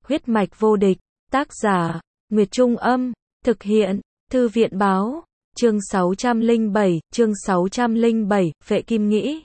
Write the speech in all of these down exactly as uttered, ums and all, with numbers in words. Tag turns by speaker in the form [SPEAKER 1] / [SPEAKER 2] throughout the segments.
[SPEAKER 1] Huyết mạch vô địch, tác giả, Nguyệt Trung Âm, thực hiện, Thư viện Báo, chương sáu trăm lẻ bảy, chương sáu trăm lẻ bảy, Phệ Kim Nghĩ.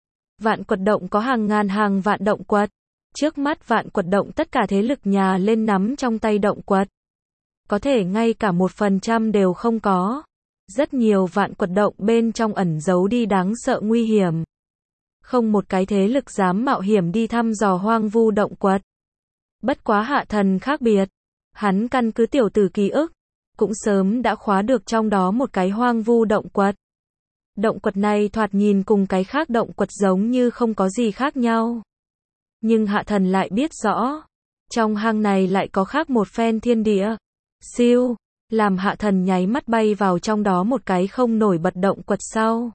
[SPEAKER 1] Vạn Quật Động có hàng ngàn hàng vạn động quật. Trước mắt Vạn Quật Động tất cả thế lực nhà lên nắm trong tay động quật. Có thể ngay cả một phần trăm đều không có. Rất nhiều Vạn Quật Động bên trong ẩn giấu đi đáng sợ nguy hiểm. Không một cái thế lực dám mạo hiểm đi thăm dò hoang vu động quật. Bất quá Hạ Thần khác biệt. Hắn căn cứ tiểu tử ký ức, cũng sớm đã khóa được trong đó một cái hoang vu động quật. Động quật này thoạt nhìn cùng cái khác động quật giống như không có gì khác nhau. Nhưng Hạ Thần lại biết rõ, trong hang này lại có khác một phen thiên địa. Siêu, làm Hạ Thần nháy mắt bay vào trong đó một cái không nổi bật động quật sau.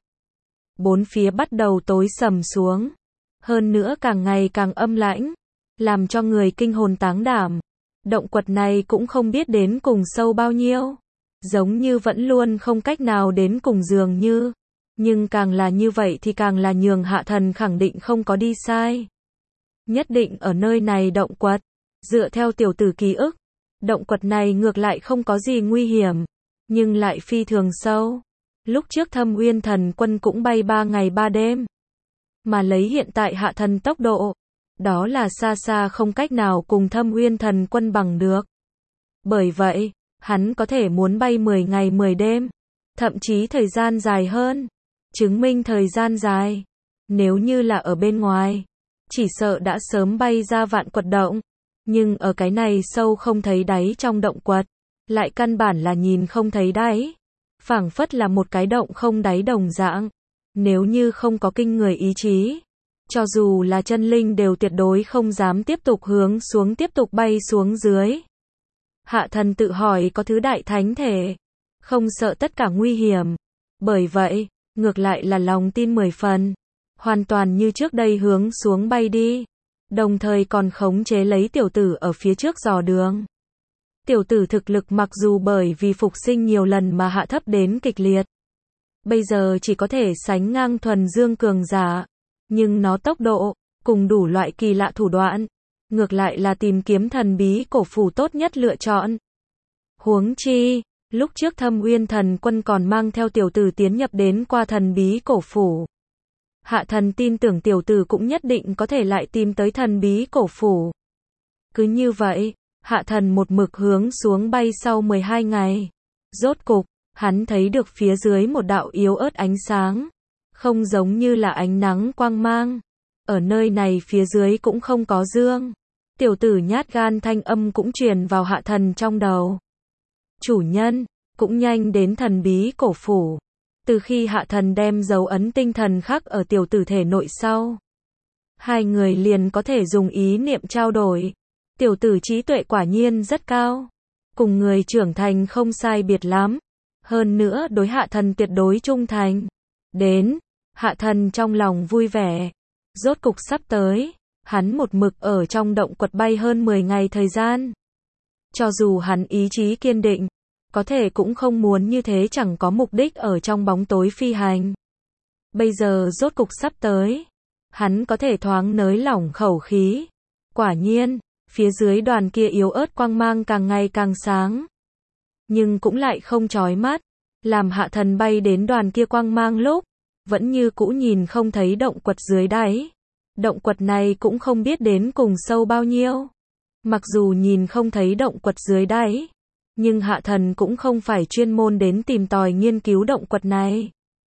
[SPEAKER 1] Bốn phía bắt đầu tối sầm xuống. Hơn nữa càng ngày càng âm lãnh, làm cho người kinh hồn táng đảm. Động quật này cũng không biết đến cùng sâu bao nhiêu. Giống như vẫn luôn không cách nào đến cùng dường như. Nhưng càng là như vậy thì càng là nhường Hạ Thần khẳng định không có đi sai. Nhất định ở nơi này động quật. Dựa theo tiểu tử ký ức, động quật này ngược lại không có gì nguy hiểm, nhưng lại phi thường sâu. Lúc trước Thâm Uyên Thần Quân cũng bay ba ngày ba đêm. Mà lấy hiện tại Hạ Thần tốc độ, đó là xa xa không cách nào cùng Thâm Uyên Thần Quân bằng được. Bởi vậy, hắn có thể muốn bay mười ngày mười đêm, thậm chí thời gian dài hơn. Chứng minh thời gian dài. Nếu như là ở bên ngoài, chỉ sợ đã sớm bay ra Vạn Quật Động. Nhưng ở cái này sâu không thấy đáy trong động quật, lại căn bản là nhìn không thấy đáy. Phảng phất là một cái động không đáy đồng dạng. Nếu như không có kinh người ý chí, cho dù là chân linh đều tuyệt đối không dám tiếp tục hướng xuống tiếp tục bay xuống dưới. Hạ Thần tự hỏi có thứ đại thánh thể, không sợ tất cả nguy hiểm. Bởi vậy, ngược lại là lòng tin mười phần. Hoàn toàn như trước đây hướng xuống bay đi. Đồng thời còn khống chế lấy tiểu tử ở phía trước dò đường. Tiểu tử thực lực mặc dù bởi vì phục sinh nhiều lần mà hạ thấp đến kịch liệt. Bây giờ chỉ có thể sánh ngang thuần dương cường giả. Nhưng nó tốc độ, cùng đủ loại kỳ lạ thủ đoạn. Ngược lại là tìm kiếm thần bí cổ phủ tốt nhất lựa chọn. Huống chi, lúc trước Thâm Uyên Thần Quân còn mang theo tiểu tử tiến nhập đến qua thần bí cổ phủ. Hạ Thần tin tưởng tiểu tử cũng nhất định có thể lại tìm tới thần bí cổ phủ. Cứ như vậy, Hạ Thần một mực hướng xuống bay sau mười hai ngày. Rốt cục, hắn thấy được phía dưới một đạo yếu ớt ánh sáng. Không giống như là ánh nắng quang mang. Ở nơi này phía dưới cũng không có dương. Tiểu tử nhát gan thanh âm cũng truyền vào Hạ Thần trong đầu. Chủ nhân, cũng nhanh đến thần bí cổ phủ. Từ khi Hạ Thần đem dấu ấn tinh thần khắc ở tiểu tử thể nội sau, hai người liền có thể dùng ý niệm trao đổi. Tiểu tử trí tuệ quả nhiên rất cao, cùng người trưởng thành không sai biệt lắm. Hơn nữa đối Hạ Thần tuyệt đối trung thành. Đến, Hạ Thần trong lòng vui vẻ. Rốt cục sắp tới, hắn một mực ở trong động quật bay hơn mười ngày thời gian. Cho dù hắn ý chí kiên định, có thể cũng không muốn như thế chẳng có mục đích ở trong bóng tối phi hành. Bây giờ rốt cục sắp tới, hắn có thể thoáng nới lỏng khẩu khí. Quả nhiên, phía dưới đoàn kia yếu ớt quang mang càng ngày càng sáng. Nhưng cũng lại không chói mắt, làm Hạ Thần bay đến đoàn kia quang mang lúc, vẫn như cũ nhìn không thấy động quật dưới đáy. Động quật này cũng không biết đến cùng sâu bao nhiêu. Mặc dù nhìn không thấy động quật dưới đáy, nhưng Hạ Thần cũng không phải chuyên môn đến tìm tòi nghiên cứu động quật này.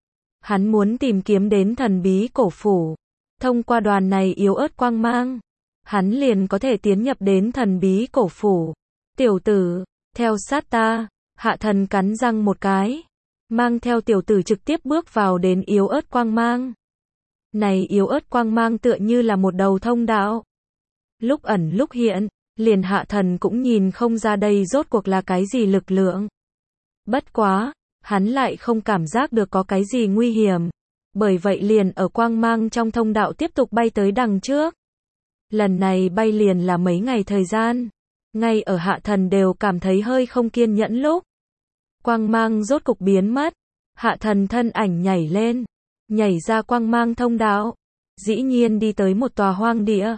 [SPEAKER 1] Hắn muốn tìm kiếm đến thần bí cổ phủ. Thông qua đoàn này yếu ớt quang mang, hắn liền có thể tiến nhập đến thần bí cổ phủ. Tiểu tử, theo sát ta. Hạ Thần cắn răng một cái, mang theo tiểu tử trực tiếp bước vào đến yếu ớt quang mang. Này yếu ớt quang mang tựa như là một đầu thông đạo. Lúc ẩn lúc hiện, liền Hạ Thần cũng nhìn không ra đây rốt cuộc là cái gì lực lượng. Bất quá, hắn lại không cảm giác được có cái gì nguy hiểm. Bởi vậy liền ở quang mang trong thông đạo tiếp tục bay tới đằng trước. Lần này bay liền là mấy ngày thời gian. Ngay ở Hạ Thần đều cảm thấy hơi không kiên nhẫn lúc. Quang mang rốt cục biến mất. Hạ Thần thân ảnh nhảy lên. Nhảy ra quang mang thông đạo. Dĩ nhiên đi tới một tòa hoang địa.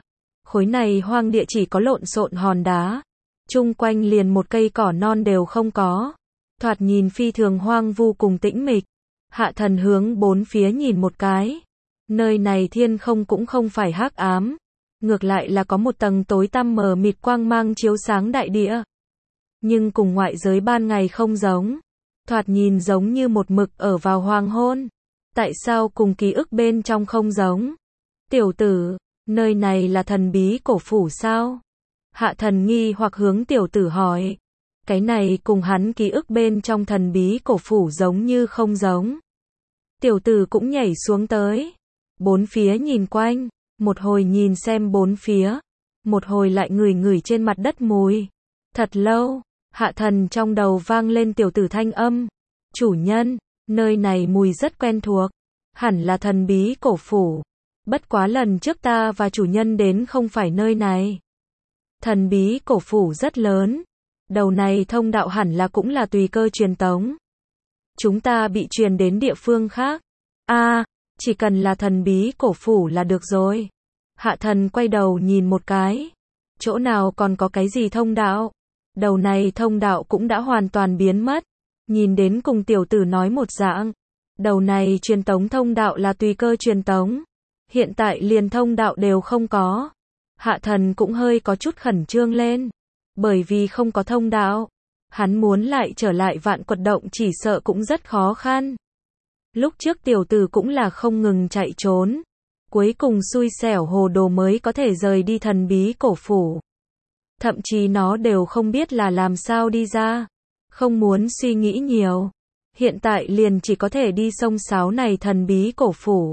[SPEAKER 1] Khối này hoang địa chỉ có lộn xộn hòn đá, chung quanh liền một cây cỏ non đều không có, thoạt nhìn phi thường hoang vu cùng tĩnh mịch. Hạ thần hướng bốn phía nhìn một cái, nơi này thiên không cũng không phải hắc ám, ngược lại là có một tầng tối tăm mờ mịt quang mang chiếu sáng đại địa. Nhưng cùng ngoại giới ban ngày không giống, thoạt nhìn giống như một mực ở vào hoàng hôn. Tại sao cùng ký ức bên trong không giống? Tiểu tử, nơi này là thần bí cổ phủ sao? Hạ thần nghi hoặc hướng tiểu tử hỏi. Cái này cùng hắn ký ức bên trong thần bí cổ phủ giống như không giống. Tiểu tử cũng nhảy xuống tới, bốn phía nhìn quanh, một hồi nhìn xem bốn phía, một hồi lại ngửi ngửi trên mặt đất mùi. Thật lâu, hạ thần trong đầu vang lên tiểu tử thanh âm. Chủ nhân, nơi này mùi rất quen thuộc, hẳn là thần bí cổ phủ. Bất quá lần trước ta và chủ nhân đến không phải nơi này. Thần bí cổ phủ rất lớn, đầu này thông đạo hẳn là cũng là tùy cơ truyền tống. Chúng ta bị truyền đến địa phương khác. A, à, chỉ cần là thần bí cổ phủ là được rồi. Hạ thần quay đầu nhìn một cái. Chỗ nào còn có cái gì thông đạo? Đầu này thông đạo cũng đã hoàn toàn biến mất. Nhìn đến cùng tiểu tử nói một dạng. Đầu này truyền tống thông đạo là tùy cơ truyền tống. Hiện tại liền thông đạo đều không có. Hạ thần cũng hơi có chút khẩn trương lên. Bởi vì không có thông đạo, hắn muốn lại trở lại vạn quật động chỉ sợ cũng rất khó khăn. Lúc trước tiểu tử cũng là không ngừng chạy trốn. Cuối cùng xui xẻo hồ đồ mới có thể rời đi thần bí cổ phủ. Thậm chí nó đều không biết là làm sao đi ra. Không muốn suy nghĩ nhiều. Hiện tại liền chỉ có thể đi sông sáo này thần bí cổ phủ.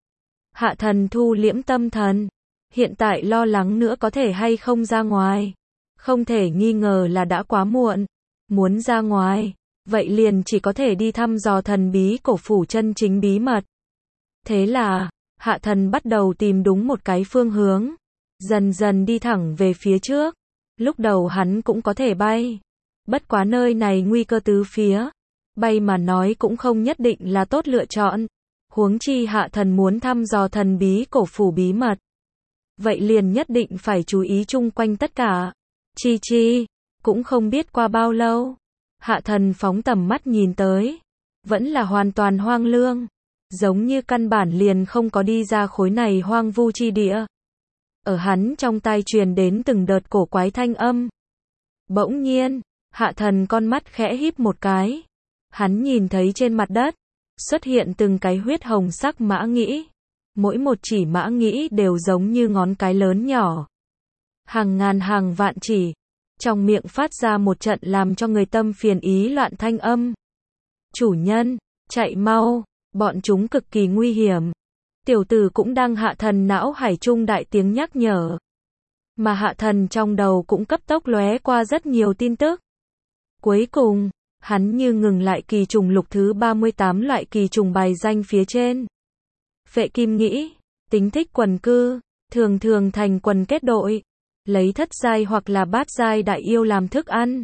[SPEAKER 1] Hạ thần thu liễm tâm thần. Hiện tại lo lắng nữa có thể hay không ra ngoài. Không thể nghi ngờ là đã quá muộn. Muốn ra ngoài, vậy liền chỉ có thể đi thăm dò thần bí cổ phủ chân chính bí mật. Thế là, hạ thần bắt đầu tìm đúng một cái phương hướng. Dần dần đi thẳng về phía trước. Lúc đầu hắn cũng có thể bay. Bất quá nơi này nguy cơ tứ phía. Bay mà nói cũng không nhất định là tốt lựa chọn. Huống chi hạ thần muốn thăm dò thần bí cổ phủ bí mật. Vậy liền nhất định phải chú ý chung quanh tất cả. Chi chi, cũng không biết qua bao lâu. Hạ thần phóng tầm mắt nhìn tới. Vẫn là hoàn toàn hoang lương. Giống như căn bản liền không có đi ra khối này hoang vu chi địa. Ở hắn trong tai truyền đến từng đợt cổ quái thanh âm. Bỗng nhiên, hạ thần con mắt khẽ híp một cái. Hắn nhìn thấy trên mặt đất, xuất hiện từng cái huyết hồng sắc mã nhĩ. Mỗi một chỉ mã nhĩ đều giống như ngón cái lớn nhỏ. Hàng ngàn hàng vạn chỉ. Trong miệng phát ra một trận làm cho người tâm phiền ý loạn thanh âm. Chủ nhân, chạy mau, bọn chúng cực kỳ nguy hiểm. Tiểu tử cũng đang hạ thần não hải trung đại tiếng nhắc nhở. Mà hạ thần trong đầu cũng cấp tốc lóe qua rất nhiều tin tức. Cuối cùng, hắn như ngừng lại kỳ trùng lục thứ ba mươi tám loại kỳ trùng bài danh phía trên. Phệ kim nhĩ, tính thích quần cư, thường thường thành quần kết đội, lấy thất giai hoặc là bát giai đại yêu làm thức ăn.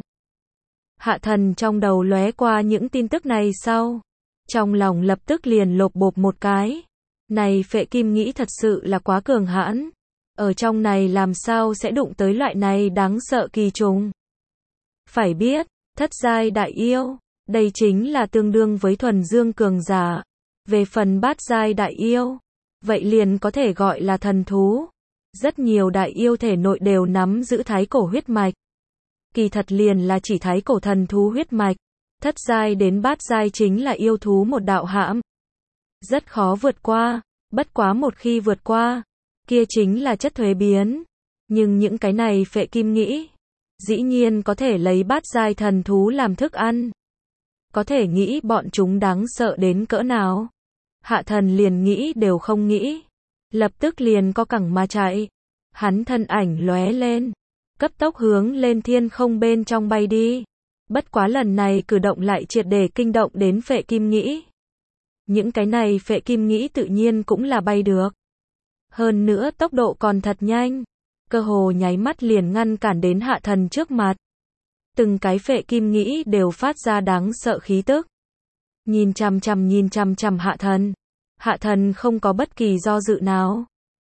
[SPEAKER 1] Hạ thần trong đầu lóe qua những tin tức này sau, trong lòng lập tức liền lộp bộp một cái. Này phệ kim nhĩ thật sự là quá cường hãn. Ở trong này làm sao sẽ đụng tới loại này đáng sợ kỳ trùng. Phải biết, thất giai đại yêu, đây chính là tương đương với thuần dương cường giả. Về phần bát giai đại yêu, vậy liền có thể gọi là thần thú. Rất nhiều đại yêu thể nội đều nắm giữ thái cổ huyết mạch. Kỳ thật liền là chỉ thái cổ thần thú huyết mạch. Thất giai đến bát giai chính là yêu thú một đạo hãm. Rất khó vượt qua, bất quá một khi vượt qua, kia chính là chất thuế biến. Nhưng những cái này phệ kim nhĩ, dĩ nhiên có thể lấy bát giai thần thú làm thức ăn. Có thể nghĩ bọn chúng đáng sợ đến cỡ nào. Hạ thần liền nghĩ đều không nghĩ. Lập tức liền co cẳng mà chạy. Hắn thân ảnh lóe lên. Cấp tốc hướng lên thiên không bên trong bay đi. Bất quá lần này cử động lại triệt để kinh động đến phệ kim nhĩ. Những cái này phệ kim nhĩ tự nhiên cũng là bay được. Hơn nữa tốc độ còn thật nhanh. Cơ hồ nháy mắt liền ngăn cản đến hạ thần trước mặt. Từng cái phệ kim nhĩ đều phát ra đáng sợ khí tức. Nhìn chằm chằm nhìn chằm chằm hạ thần. Hạ thần không có bất kỳ do dự nào.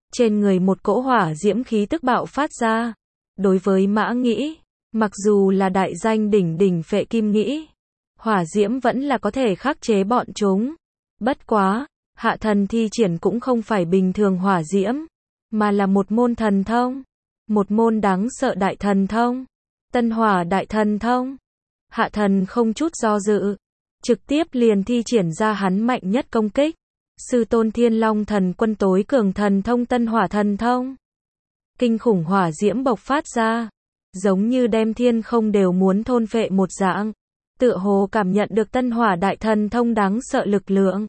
[SPEAKER 1] Trên người một cỗ hỏa diễm khí tức bạo phát ra. Đối với Mã Nghĩ, mặc dù là đại danh đỉnh đỉnh Phệ Kim Nghĩ, hỏa diễm vẫn là có thể khắc chế bọn chúng. Bất quá, Hạ Thần thi triển cũng không phải bình thường hỏa diễm, mà là một môn thần thông. Một môn đáng sợ đại thần thông. Tân Hỏa Đại Thần Thông. Hạ Thần không chút do dự, trực tiếp liền thi triển ra hắn mạnh nhất công kích. Sư Tôn Thiên Long Thần Quân tối cường thần thông Tân Hỏa Thần Thông. Kinh khủng hỏa diễm bộc phát ra, giống như đem thiên không đều muốn thôn phệ một dạng. Tựa hồ cảm nhận được Tân Hỏa Đại Thần Thông đáng sợ lực lượng.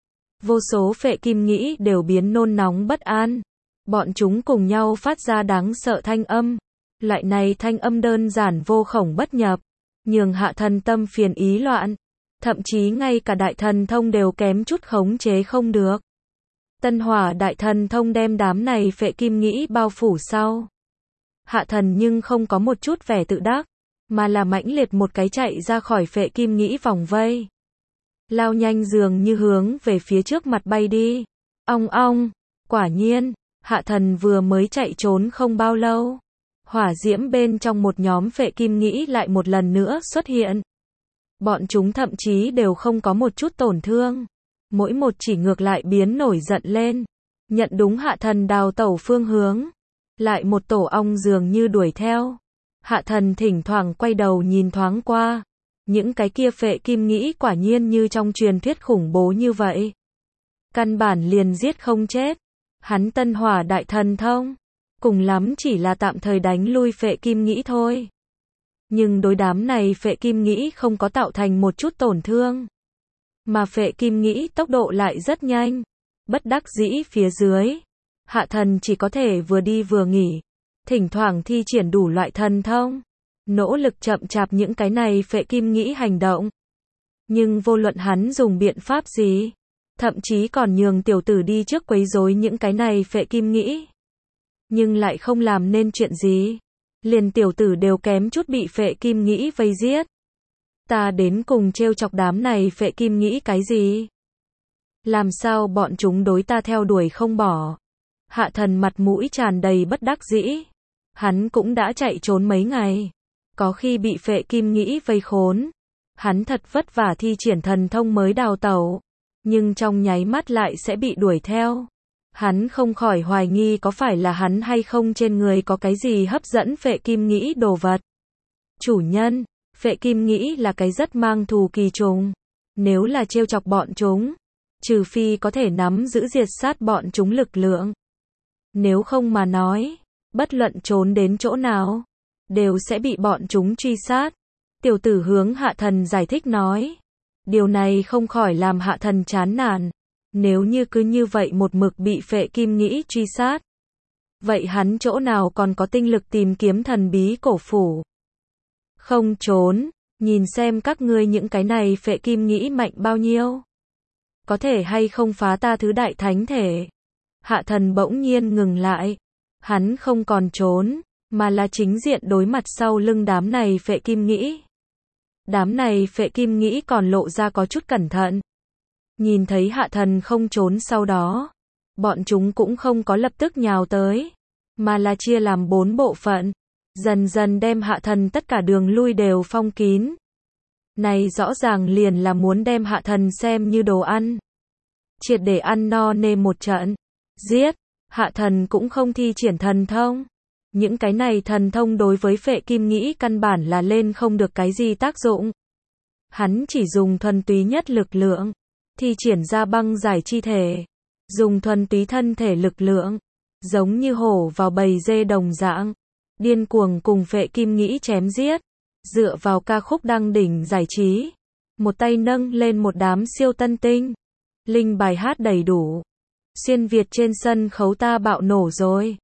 [SPEAKER 1] Vô số Phệ Kim Nghĩ đều biến nôn nóng bất an. Bọn chúng cùng nhau phát ra đáng sợ thanh âm. Loại này thanh âm đơn giản vô khổng bất nhập, nhường Hạ Thần tâm phiền ý loạn. Thậm chí ngay cả đại thần thông đều kém chút khống chế không được. Tân Hỏa Đại Thần Thông đem đám này Phệ Kim Nghĩ bao phủ sau. Hạ Thần nhưng không có một chút vẻ tự đắc, mà là mãnh liệt một cái chạy ra khỏi Phệ Kim Nghĩ vòng vây. Lao nhanh dường như hướng về phía trước mặt bay đi. Ong ong, quả nhiên, Hạ Thần vừa mới chạy trốn không bao lâu. Hỏa diễm bên trong một nhóm Phệ Kim Nghĩ lại một lần nữa xuất hiện. Bọn chúng thậm chí đều không có một chút tổn thương. Mỗi một chỉ ngược lại biến nổi giận lên. Nhận đúng Hạ Thần đào tẩu phương hướng. Lại một tổ ong dường như đuổi theo. Hạ Thần thỉnh thoảng quay đầu nhìn thoáng qua. Những cái kia Phệ Kim Nghĩ quả nhiên như trong truyền thuyết khủng bố như vậy. Căn bản liền giết không chết. Hắn Tân Hỏa Đại Thần Thông, cùng lắm chỉ là tạm thời đánh lui Phệ Kim Nghĩ thôi. Nhưng đối đám này Phệ Kim Nghĩ không có tạo thành một chút tổn thương. Mà Phệ Kim Nghĩ tốc độ lại rất nhanh. Bất đắc dĩ phía dưới, Hạ Thần chỉ có thể vừa đi vừa nghỉ. Thỉnh thoảng thi triển đủ loại thần thông. Nỗ lực chậm chạp những cái này Phệ Kim Nghĩ hành động. Nhưng vô luận hắn dùng biện pháp gì, thậm chí còn nhường tiểu tử đi trước quấy rối những cái này Phệ Kim Nghĩ. Nhưng lại không làm nên chuyện gì. Liền tiểu tử đều kém chút bị Phệ Kim Nghĩ vây giết. Ta đến cùng trêu chọc đám này Phệ Kim Nghĩ cái gì? Làm sao bọn chúng đối ta theo đuổi không bỏ? Hạ Thần mặt mũi tràn đầy bất đắc dĩ. Hắn cũng đã chạy trốn mấy ngày. Có khi bị Phệ Kim Nghĩ vây khốn. Hắn thật vất vả thi triển thần thông mới đào tẩu. Nhưng trong nháy mắt lại sẽ bị đuổi theo. Hắn không khỏi hoài nghi có phải là hắn hay không trên người có cái gì hấp dẫn Phệ Kim Nghĩ đồ vật. Chủ nhân, Phệ Kim Nghĩ là cái rất mang thù kỳ trùng. Nếu là trêu chọc bọn chúng, trừ phi có thể nắm giữ diệt sát bọn chúng lực lượng. Nếu không mà nói, bất luận trốn đến chỗ nào, đều sẽ bị bọn chúng truy sát. Tiểu tử hướng Hạ Thần giải thích nói. Điều này không khỏi làm Hạ Thần chán nản. Nếu như cứ như vậy một mực bị Phệ Kim Nghĩ truy sát, vậy hắn chỗ nào còn có tinh lực tìm kiếm thần bí cổ phủ. Không trốn, nhìn xem các ngươi những cái này Phệ Kim Nghĩ mạnh bao nhiêu. Có thể hay không phá ta thứ đại thánh thể. Hạ Thần bỗng nhiên ngừng lại. Hắn không còn trốn, mà là chính diện đối mặt sau lưng đám này Phệ Kim Nghĩ. Đám này Phệ Kim Nghĩ còn lộ ra có chút cẩn thận. Nhìn thấy Hạ Thần không trốn sau đó, bọn chúng cũng không có lập tức nhào tới, mà là chia làm bốn bộ phận, dần dần đem Hạ Thần tất cả đường lui đều phong kín. Này rõ ràng liền là muốn đem Hạ Thần xem như đồ ăn. Triệt để ăn no nê một trận. Giết, Hạ Thần cũng không thi triển thần thông. Những cái này thần thông đối với Phệ Kim Nghĩ căn bản là lên không được cái gì tác dụng. Hắn chỉ dùng thuần túy nhất lực lượng, thi triển ra băng giải chi thể, dùng thuần túy thân thể lực lượng, giống như hổ vào bầy dê đồng dạng, điên cuồng cùng Phệ Kim Nghĩ chém giết, dựa vào ca khúc đăng đỉnh giải trí, một tay nâng lên một đám siêu tân tinh, linh bài hát đầy đủ, xuyên Việt trên sân khấu ta bạo nổ rồi.